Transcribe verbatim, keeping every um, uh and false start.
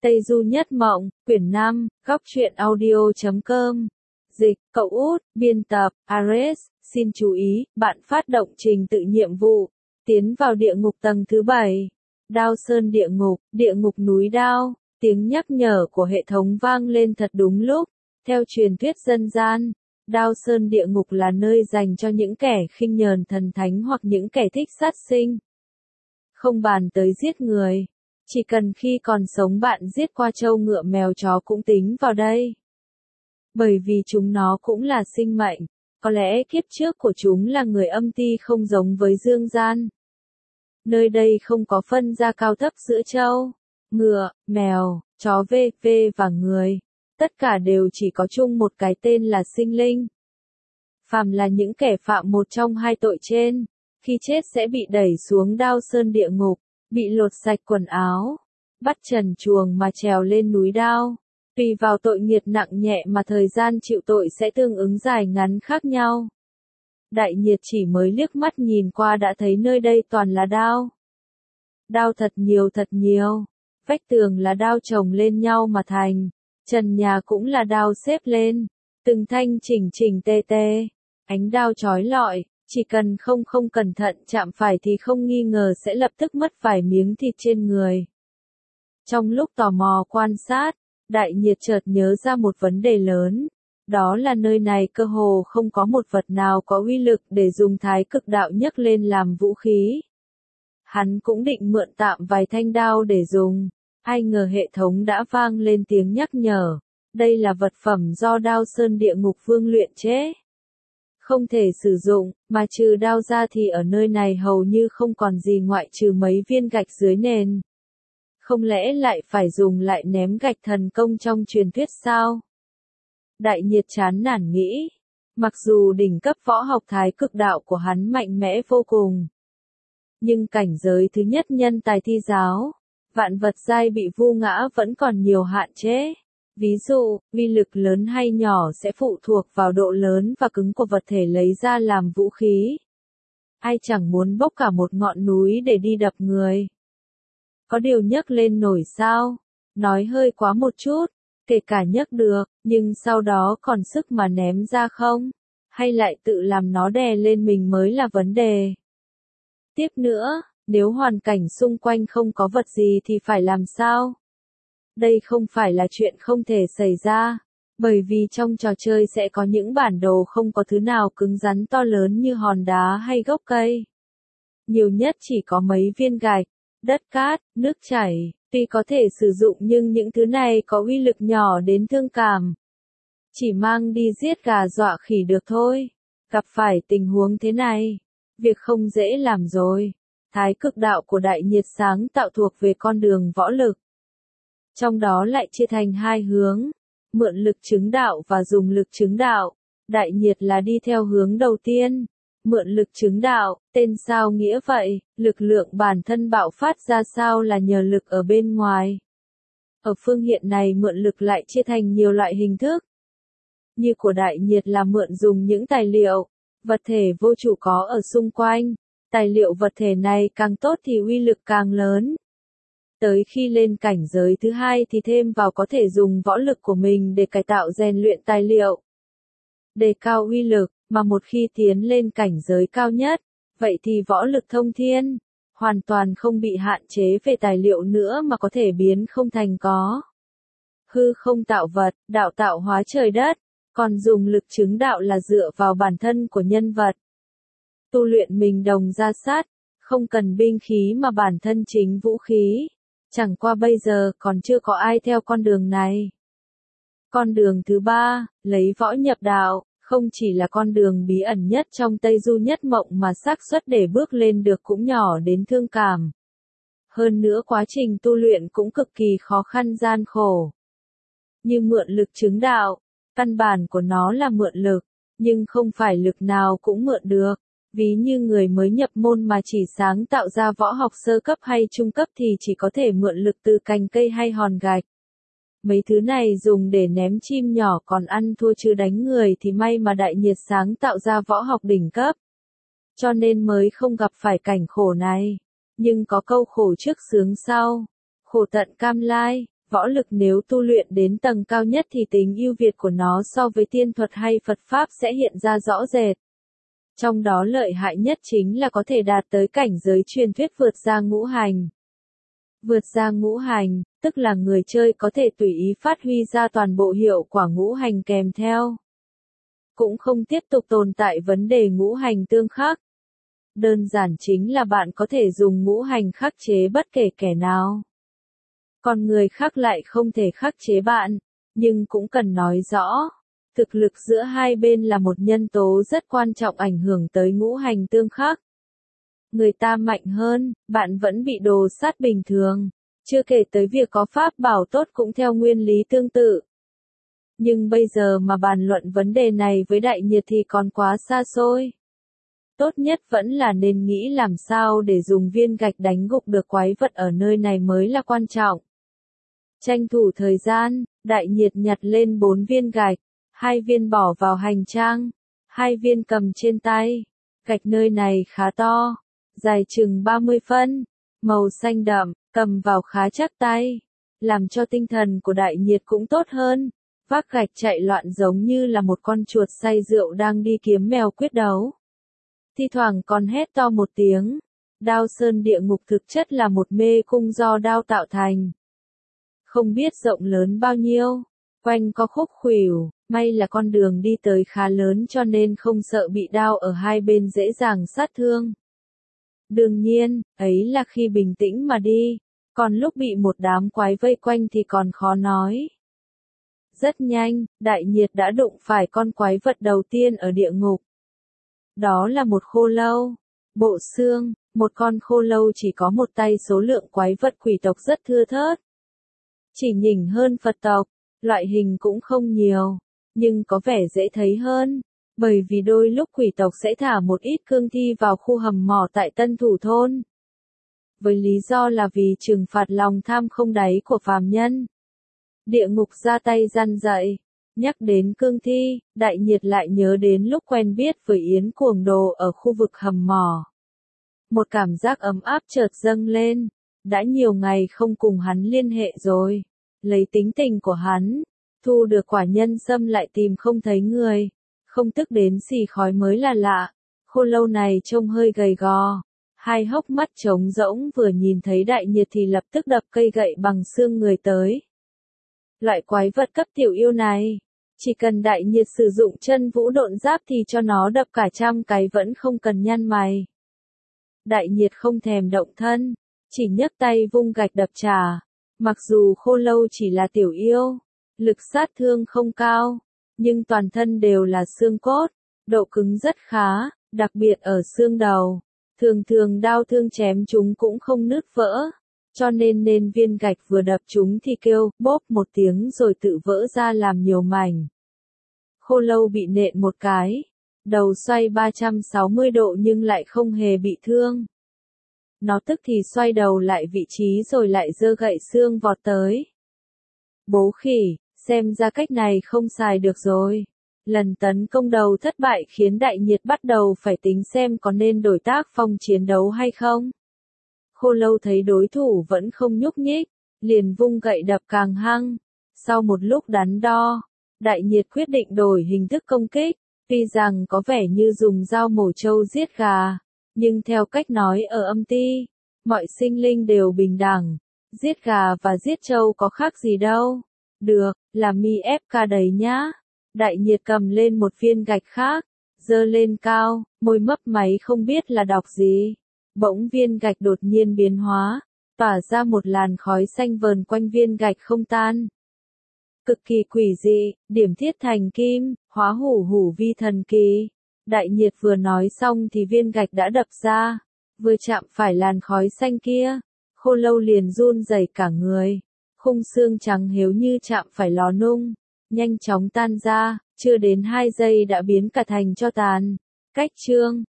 Tây Du Nhất Mộng, quyển năm, góc truyện audio chấm com. Dịch, cậu út, biên tập, Ares, xin chú ý, bạn phát động trình tự nhiệm vụ. Tiến vào địa ngục tầng thứ bảy. Đao Sơn địa ngục, địa ngục núi Đao. Tiếng nhắc nhở của hệ thống vang lên thật đúng lúc. Theo truyền thuyết dân gian, Đao Sơn địa ngục là nơi dành cho những kẻ khinh nhờn thần thánh hoặc những kẻ thích sát sinh. Không bàn tới giết người. Chỉ cần khi còn sống bạn giết qua trâu ngựa mèo chó cũng tính vào đây. Bởi vì chúng nó cũng là sinh mệnh, có lẽ kiếp trước của chúng là người âm ti không giống với dương gian. Nơi đây không có phân ra cao thấp giữa trâu, ngựa, mèo, chó vv và người. Tất cả đều chỉ có chung một cái tên là sinh linh. Phàm là những kẻ phạm một trong hai tội trên, khi chết sẽ bị đẩy xuống Đao Sơn địa ngục. Bị lột sạch quần áo, bắt trần truồng mà trèo lên núi Đao. Tùy vào tội nghiệt nặng nhẹ mà thời gian chịu tội sẽ tương ứng dài ngắn khác nhau. Đại Nhiệt chỉ mới liếc mắt nhìn qua đã thấy nơi đây toàn là đao. Đao thật nhiều thật nhiều, vách tường là đao chồng lên nhau mà thành, trần nhà cũng là đao xếp lên, từng thanh chỉnh chỉnh tê tê, ánh đao chói lọi. Chỉ cần không không cẩn thận chạm phải thì không nghi ngờ sẽ lập tức mất vài miếng thịt trên người. Trong lúc tò mò quan sát, Đại Nhiệt chợt nhớ ra một vấn đề lớn. Đó là nơi này cơ hồ không có một vật nào có uy lực để dùng thái cực đạo nhấc lên làm vũ khí. Hắn cũng định mượn tạm vài thanh đao để dùng. Ai ngờ hệ thống đã vang lên tiếng nhắc nhở. Đây là vật phẩm do Đao Sơn địa ngục vương luyện chế. Không thể sử dụng, mà trừ đao ra thì ở nơi này hầu như không còn gì ngoại trừ mấy viên gạch dưới nền. Không lẽ lại phải dùng lại ném gạch thần công trong truyền thuyết sao? Đại Nhiệt chán nản nghĩ. Mặc dù đỉnh cấp võ học thái cực đạo của hắn mạnh mẽ vô cùng. Nhưng cảnh giới thứ nhất nhân tài thi giáo, vạn vật giai bị vu ngã vẫn còn nhiều hạn chế. Ví dụ, uy lực lớn hay nhỏ sẽ phụ thuộc vào độ lớn và cứng của vật thể lấy ra làm vũ khí. Ai chẳng muốn bốc cả một ngọn núi để đi đập người. Có điều nhấc lên nổi sao? Nói hơi quá một chút, kể cả nhấc được, nhưng sau đó còn sức mà ném ra không? Hay lại tự làm nó đè lên mình mới là vấn đề. Tiếp nữa, nếu hoàn cảnh xung quanh không có vật gì thì phải làm sao? Đây không phải là chuyện không thể xảy ra, bởi vì trong trò chơi sẽ có những bản đồ không có thứ nào cứng rắn to lớn như hòn đá hay gốc cây. Nhiều nhất chỉ có mấy viên gạch, đất cát, nước chảy, tuy có thể sử dụng nhưng những thứ này có uy lực nhỏ đến thương cảm. Chỉ mang đi giết gà dọa khỉ được thôi. Gặp phải tình huống thế này, việc không dễ làm rồi. Thái cực đạo của Đại Nhiệt sáng tạo thuộc về con đường võ lực. Trong đó lại chia thành hai hướng, mượn lực chứng đạo và dùng lực chứng đạo. Đại Nhiệt là đi theo hướng đầu tiên, mượn lực chứng đạo, tên sao nghĩa vậy, lực lượng bản thân bạo phát ra sao là nhờ lực ở bên ngoài. Ở phương diện này mượn lực lại chia thành nhiều loại hình thức. Như của Đại Nhiệt là mượn dùng những tài liệu, vật thể vô chủ có ở xung quanh, tài liệu vật thể này càng tốt thì uy lực càng lớn. Tới khi lên cảnh giới thứ hai thì thêm vào có thể dùng võ lực của mình để cải tạo rèn luyện tài liệu. Đề cao uy lực, mà một khi tiến lên cảnh giới cao nhất, vậy thì võ lực thông thiên, hoàn toàn không bị hạn chế về tài liệu nữa mà có thể biến không thành có. Hư không tạo vật, đạo tạo hóa trời đất, còn dùng lực chứng đạo là dựa vào bản thân của nhân vật. Tu luyện mình đồng ra sát, không cần binh khí mà bản thân chính vũ khí. Chẳng qua bây giờ còn chưa có ai theo con đường này. Con đường thứ ba, lấy võ nhập đạo, không chỉ là con đường bí ẩn nhất trong Tây Du Nhất Mộng mà xác suất để bước lên được cũng nhỏ đến thương cảm. Hơn nữa quá trình tu luyện cũng cực kỳ khó khăn gian khổ. Như mượn lực chứng đạo, căn bản của nó là mượn lực, nhưng không phải lực nào cũng mượn được. Ví như người mới nhập môn mà chỉ sáng tạo ra võ học sơ cấp hay trung cấp thì chỉ có thể mượn lực từ cành cây hay hòn gạch. Mấy thứ này dùng để ném chim nhỏ còn ăn thua chứ đánh người thì may mà Đại Nhiệt sáng tạo ra võ học đỉnh cấp. Cho nên mới không gặp phải cảnh khổ này. Nhưng có câu khổ trước sướng sau. Khổ tận cam lai, Võ lực nếu tu luyện đến tầng cao nhất thì tính ưu việt của nó so với tiên thuật hay Phật Pháp sẽ hiện ra rõ rệt. Trong đó lợi hại nhất chính là có thể đạt tới cảnh giới truyền thuyết vượt ra ngũ hành. Vượt ra ngũ hành, tức là người chơi có thể tùy ý phát huy ra toàn bộ hiệu quả ngũ hành kèm theo. Cũng không tiếp tục tồn tại vấn đề ngũ hành tương khắc. Đơn giản chính là bạn có thể dùng ngũ hành khắc chế bất kể kẻ nào. Còn người khác lại không thể khắc chế bạn, nhưng cũng cần nói rõ. Thực lực giữa hai bên là một nhân tố rất quan trọng ảnh hưởng tới ngũ hành tương khắc. Người ta mạnh hơn, bạn vẫn bị đồ sát bình thường. Chưa kể tới việc có pháp bảo tốt cũng theo nguyên lý tương tự. Nhưng bây giờ mà bàn luận vấn đề này với Đại Nhiệt thì còn quá xa xôi. Tốt nhất vẫn là nên nghĩ làm sao để dùng viên gạch đánh gục được quái vật ở nơi này mới là quan trọng. Tranh thủ thời gian, Đại Nhiệt nhặt lên bốn viên gạch, hai viên bỏ vào hành trang, hai viên cầm trên tay. Gạch nơi này khá to, dài chừng ba mươi phân, màu xanh đậm, cầm vào khá chắc tay, làm cho tinh thần của Đại Nhiệt cũng tốt hơn. Vác gạch chạy loạn giống như là một con chuột say rượu đang đi kiếm mèo quyết đấu. Thi thoảng còn hét to một tiếng. Đao sơn địa ngục thực chất là một mê cung do đao tạo thành. Không biết rộng lớn bao nhiêu, quanh có khúc khuỷu, may là con đường đi tới khá lớn cho nên không sợ bị đao ở hai bên dễ dàng sát thương. Đương nhiên, ấy là khi bình tĩnh mà đi, còn lúc bị một đám quái vây quanh thì còn khó nói. Rất nhanh, Đại Nhiệt đã đụng phải con quái vật đầu tiên ở địa ngục. Đó là một khô lâu. Bộ xương, một con khô lâu chỉ có một tay, số lượng quái vật quỷ tộc rất thưa thớt. Chỉ nhỉnh hơn Phật tộc, loại hình cũng không nhiều, nhưng có vẻ dễ thấy hơn, bởi vì đôi lúc quỷ tộc sẽ thả một ít cương thi vào khu hầm mỏ tại Tân Thủ Thôn. Với lý do là vì trừng phạt lòng tham không đáy của phàm nhân. Địa ngục ra tay gian dạy. Nhắc đến cương thi, Đại Nhiệt lại nhớ đến lúc quen biết với Yến Cuồng Đồ ở khu vực hầm mỏ. Một cảm giác ấm áp chợt dâng lên. Đã nhiều ngày không cùng hắn liên hệ rồi. Lấy tính tình của hắn, thu được quả nhân sâm lại tìm không thấy người. Không tức đến xì khói mới là lạ. Khô lâu này trông hơi gầy gò. Hai hốc mắt trống rỗng, vừa nhìn thấy Đại Nhiệt thì lập tức đập cây gậy bằng xương người tới. Loại quái vật cấp tiểu yêu này, chỉ cần Đại Nhiệt sử dụng chân vũ độn giáp thì cho nó đập cả trăm cái vẫn không cần nhăn mày. Đại Nhiệt không thèm động thân, chỉ nhấc tay vung gạch đập trả. Mặc dù khô lâu chỉ là tiểu yêu, lực sát thương không cao, nhưng toàn thân đều là xương cốt, độ cứng rất khá, đặc biệt ở xương đầu. Thường thường đao thương chém chúng cũng không nứt vỡ. Cho nên nên viên gạch vừa đập chúng thì kêu, bốp một tiếng rồi tự vỡ ra làm nhiều mảnh. Khô lâu bị nện một cái, đầu xoay ba trăm sáu mươi độ nhưng lại không hề bị thương. Nó tức thì xoay đầu lại vị trí rồi lại giơ gậy xương vọt tới. Bố khỉ, xem ra cách này không xài được rồi. Lần tấn công đầu thất bại khiến Đại Nhiệt bắt đầu phải tính xem có nên đổi tác phong chiến đấu hay không. Khô lâu thấy đối thủ vẫn không nhúc nhích, liền vung gậy đập càng hăng. Sau một lúc đắn đo, Đại Nhiệt quyết định đổi hình thức công kích, tuy rằng có vẻ như dùng dao mổ trâu giết gà, nhưng theo cách nói ở âm ti, mọi sinh linh đều bình đẳng, giết gà và giết trâu có khác gì đâu. Được, là mi ép ca đấy nhá. Đại Nhiệt cầm lên một viên gạch khác, giơ lên cao, môi mấp máy không biết là đọc gì. Bỗng viên gạch đột nhiên biến hóa, tỏa ra một làn khói xanh vờn quanh viên gạch không tan. Cực kỳ quỷ dị, điểm thiết thành kim, hóa hủ hủ vi thần kỳ. Đại Nhiệt vừa nói xong thì viên gạch đã đập ra, vừa chạm phải làn khói xanh kia, khô lâu liền run rẩy cả người. Khung xương trắng nếu như chạm phải lò nung, nhanh chóng tan ra, chưa đến hai giây đã biến cả thành tro tàn. Cách chương